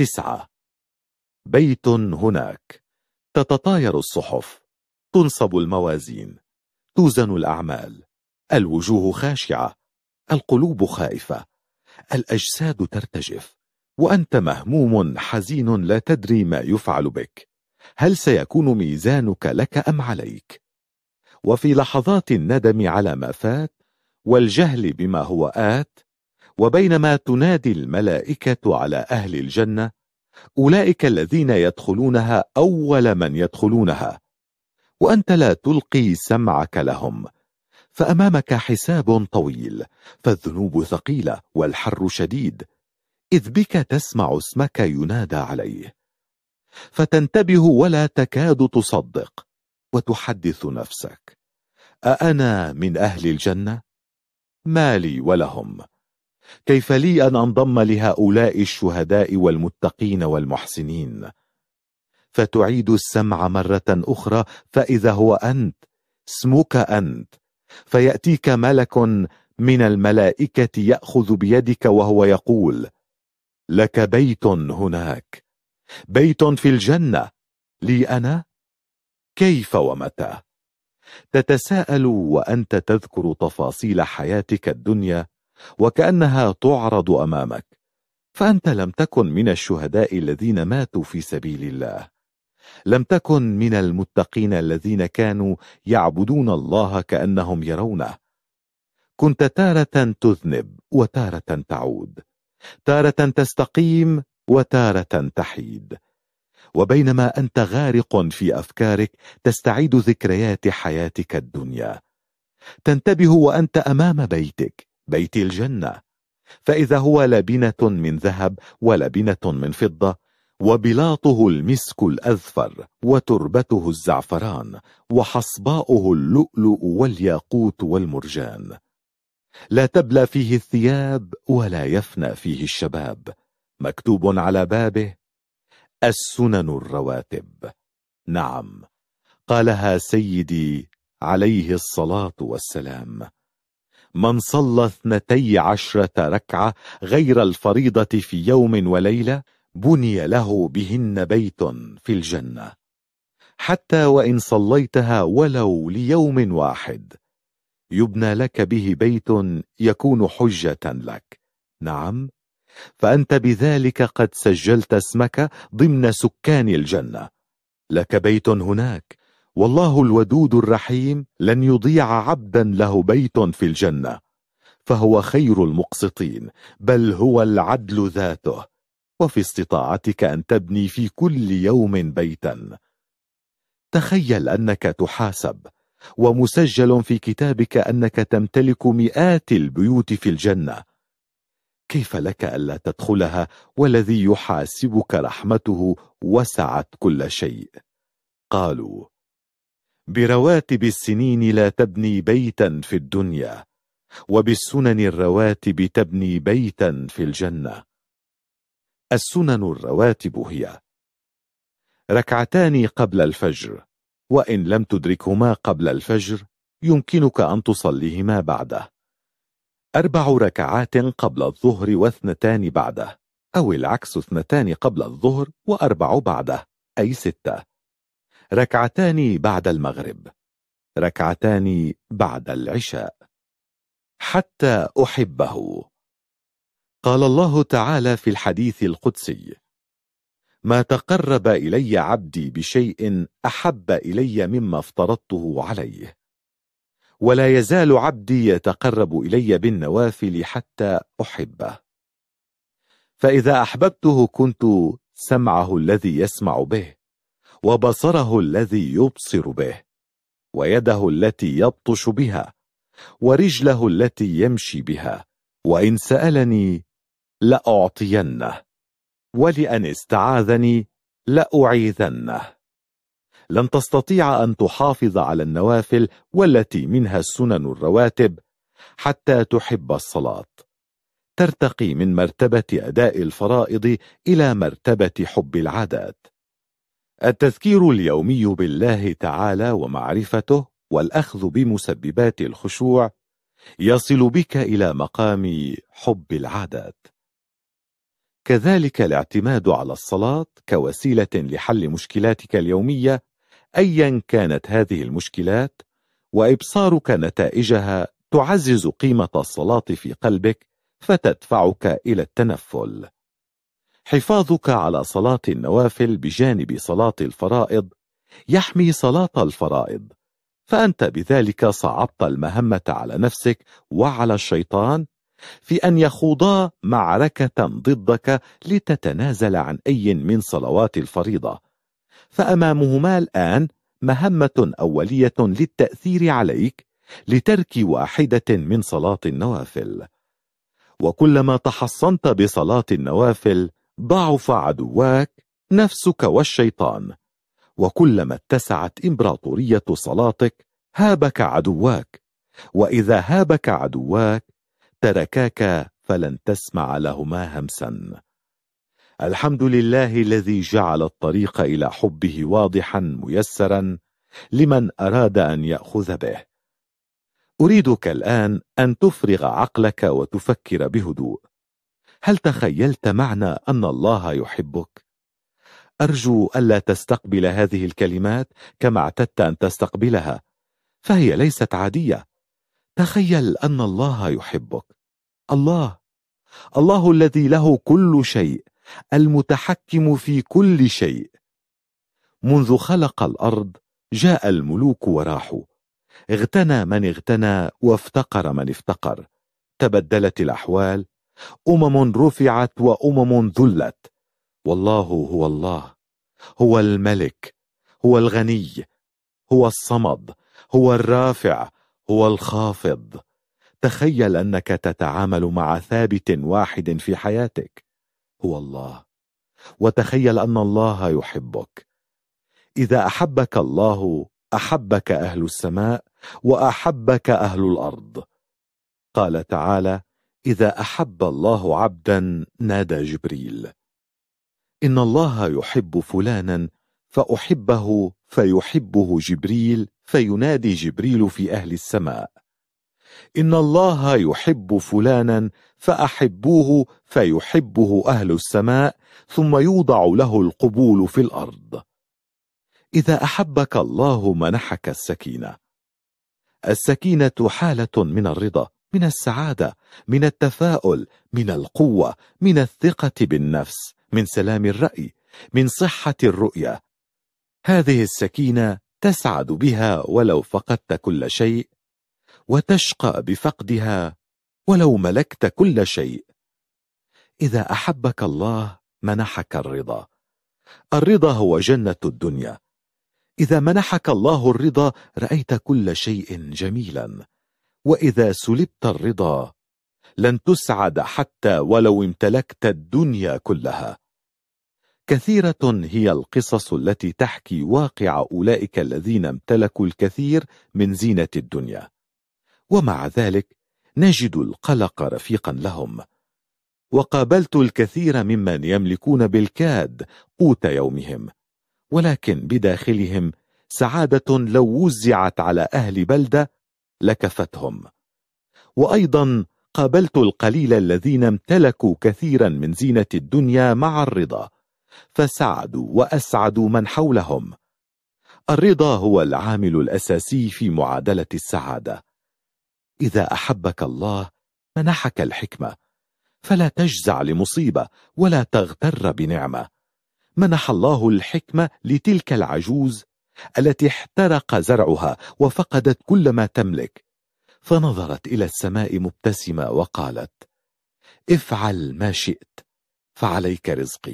9. بيت هناك. تتطاير الصحف، تنصب الموازين، توزن الأعمال، الوجوه خاشعة، القلوب خائفة، الأجساد ترتجف، وأنت مهموم حزين لا تدري ما يفعل بك. هل سيكون ميزانك لك أم عليك؟ وفي لحظات الندم على ما فات والجهل بما هو آت، وبينما تنادي الملائكة على أهل الجنة، أولئك الذين يدخلونها أول من يدخلونها، وأنت لا تلقي سمعك لهم، فأمامك حساب طويل، فالذنوب ثقيلة والحر شديد، إذ بك تسمع اسمك ينادى عليه، فتنتبه ولا تكاد تصدق، وتحدث نفسك: أأنا من أهل الجنة؟ ما لي ولهم؟ كيف لي أن أنضم لهؤلاء الشهداء والمتقين والمحسنين؟ فتعيد السمع مرة أخرى، فإذا هو أنت، اسمك أنت، فيأتيك ملك من الملائكة يأخذ بيدك وهو يقول: لك بيت هناك، بيت في الجنة، لي أنا؟ كيف ومتى؟ تتساءل وأنت تذكر تفاصيل حياتك الدنيا وكأنها تعرض أمامك، فأنت لم تكن من الشهداء الذين ماتوا في سبيل الله، لم تكن من المتقين الذين كانوا يعبدون الله كأنهم يرونه، كنت تارة تذنب وتارة تعود، تارة تستقيم وتارة تحيد، وبينما أنت غارق في أفكارك تستعيد ذكريات حياتك الدنيا، تنتبه وأنت أمام بيتك، بيت الجنة، فإذا هو لبنة من ذهب ولبنة من فضة، وبلاطه المسك الأذفر، وتربته الزعفران، وحصباؤه اللؤلؤ والياقوت والمرجان، لا تبلى فيه الثياب ولا يفنى فيه الشباب، مكتوب على بابه: السنن الرواتب. نعم، قالها سيدي عليه الصلاة والسلام: من صلى 12 ركعة غير الفريضة في يوم وليلة بني له بهن بيت في الجنة، حتى وإن صليتها ولو ليوم واحد يبنى لك به بيت يكون حجة لك. نعم، فأنت بذلك قد سجلت اسمك ضمن سكان الجنة، لك بيت هناك، والله الودود الرحيم لن يضيع عبدا له بيت في الجنة، فهو خير المقسطين، بل هو العدل ذاته، وفي استطاعتك أن تبني في كل يوم بيتا. تخيل أنك تحاسب، ومسجل في كتابك أنك تمتلك مئات البيوت في الجنة، كيف لك ألا تدخلها والذي يحاسبك رحمته وسعت كل شيء؟ قالوا: برواتب السنين لا تبني بيتا في الدنيا، وبالسنن الرواتب تبني بيتا في الجنة. السنن الرواتب هي: ركعتان قبل الفجر، وإن لم تدركهما قبل الفجر يمكنك أن تصليهما بعده، 4 ركعات قبل الظهر و2 بعده، أو العكس، 2 قبل الظهر و4 بعده، أي 6 ركعتان بعد المغرب، ركعتان بعد العشاء، حتى أحبه. قال الله تعالى في الحديث القدسي: ما تقرب إلي عبدي بشيء أحب إلي مما افترضته عليه، ولا يزال عبدي يتقرب إلي بالنوافل حتى أحبه، فإذا أحببته كنت سمعه الذي يسمع به، وبصره الذي يبصر به، ويده التي يبطش بها، ورجله التي يمشي بها، وإن سألني لأعطينه، ولأن استعاذني لأعيذنه. لن تستطيع أن تحافظ على النوافل والتي منها السنن الرواتب حتى تحب الصلاة، ترتقي من مرتبة أداء الفرائض إلى مرتبة حب العادات. التذكير اليومي بالله تعالى ومعرفته والأخذ بمسببات الخشوع يصل بك إلى مقام حب العادات. كذلك الاعتماد على الصلاة كوسيلة لحل مشكلاتك اليومية أيا كانت هذه المشكلات، وإبصارك نتائجها تعزز قيمة الصلاة في قلبك فتدفعك إلى التنفل. حفاظك على صلاة النوافل بجانب صلاة الفرائض يحمي صلاة الفرائض، فأنت بذلك صعبت المهمة على نفسك وعلى الشيطان في أن يخوضا معركة ضدك لتتنازل عن أي من صلوات الفريضة، فأمامهما الآن مهمة أولية للتأثير عليك لترك واحدة من صلاة النوافل. وكلما تحصنت بصلاة النوافل ضعف عدواك نفسك والشيطان، وكلما اتسعت إمبراطورية صلاتك هابك عدواك، وإذا هابك عدواك تركاك فلن تسمع لهما همسا. الحمد لله الذي جعل الطريق إلى حبه واضحا ميسرا لمن أراد أن يأخذ به. أريدك الآن أن تفرغ عقلك وتفكر بهدوء. هل تخيلت معنى أن الله يحبك؟ أرجو ألا تستقبل هذه الكلمات كما اعتدت أن تستقبلها، فهي ليست عادية. تخيل أن الله يحبك. الله الذي له كل شيء، المتحكم في كل شيء. منذ خلق الأرض جاء الملوك وراحوا، اغتنى من اغتنى وافتقر من افتقر، تبدلت الأحوال، رفعت ذلت، والله هو الله، هو الملك، هو الغني، هو الصمد، هو الرافع، هو الخافض. تخيل أنك تتعامل مع ثابت واحد في حياتك، هو الله، وتخيل أن الله يحبك. إذا أحبك الله أحبك أهل السماء وأحبك أهل الأرض. قال تعالى: إذا أحب الله عبدا نادى جبريل. إن الله يحب فلانا فأحبه فيحبه جبريل فينادي جبريل في أهل السماء. إن الله يحب فلانا فأحبوه فيحبه أهل السماء ثم يوضع له القبول في الأرض. إذا أحبك الله منحك السكينة. السكينة حالة من الرضا، من السعادة، من التفاؤل، من القوة، من الثقة بالنفس، من سلام الرأي، من صحة الرؤية. هذه السكينة تسعد بها ولو فقدت كل شيء، وتشقى بفقدها ولو ملكت كل شيء. إذا أحبك الله منحك الرضا. الرضا هو جنة الدنيا. إذا منحك الله الرضا رأيت كل شيء جميلا، وإذا سلبت الرضا لن تسعد حتى ولو امتلكت الدنيا كلها. كثيرة هي القصص التي تحكي واقع أولئك الذين امتلكوا الكثير من زينة الدنيا، ومع ذلك نجد القلق رفيقا لهم. وقابلت الكثير ممن يملكون بالكاد قوت يومهم، ولكن بداخلهم سعادة لو وزعت على أهل بلدة لكفتهم. وأيضا قابلت القليل الذين امتلكوا كثيرا من زينة الدنيا مع الرضا، فسعدوا وأسعدوا من حولهم. الرضا هو العامل الأساسي في معادلة السعادة. إذا أحبك الله منحك الحكمة، فلا تجزع لمصيبة ولا تغتر بنعمة. منح الله الحكمة لتلك العجوز التي احترق زرعها وفقدت كل ما تملك، فنظرت إلى السماء مبتسمة وقالت: افعل ما شئت فعليك رزقي.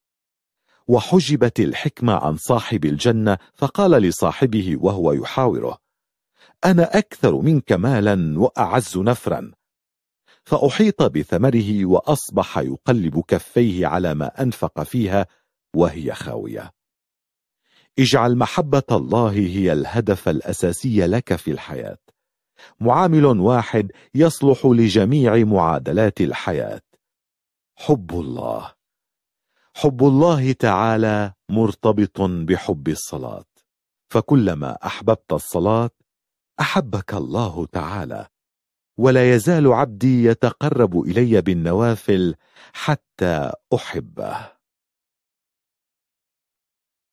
وحجبت الحكمة عن صاحب الجنة فقال لصاحبه وهو يحاوره: أنا أكثر منك مالا وأعز نفرا. فأحيط بثمره وأصبح يقلب كفيه على ما أنفق فيها وهي خاوية. اجعل محبة الله هي الهدف الأساسي لك في الحياة. معامل واحد يصلح لجميع معادلات الحياة: حب الله. حب الله تعالى مرتبط بحب الصلاة، فكلما أحببت الصلاة أحبك الله تعالى. ولا يزال عبدي يتقرب إلي بالنوافل حتى أحبه.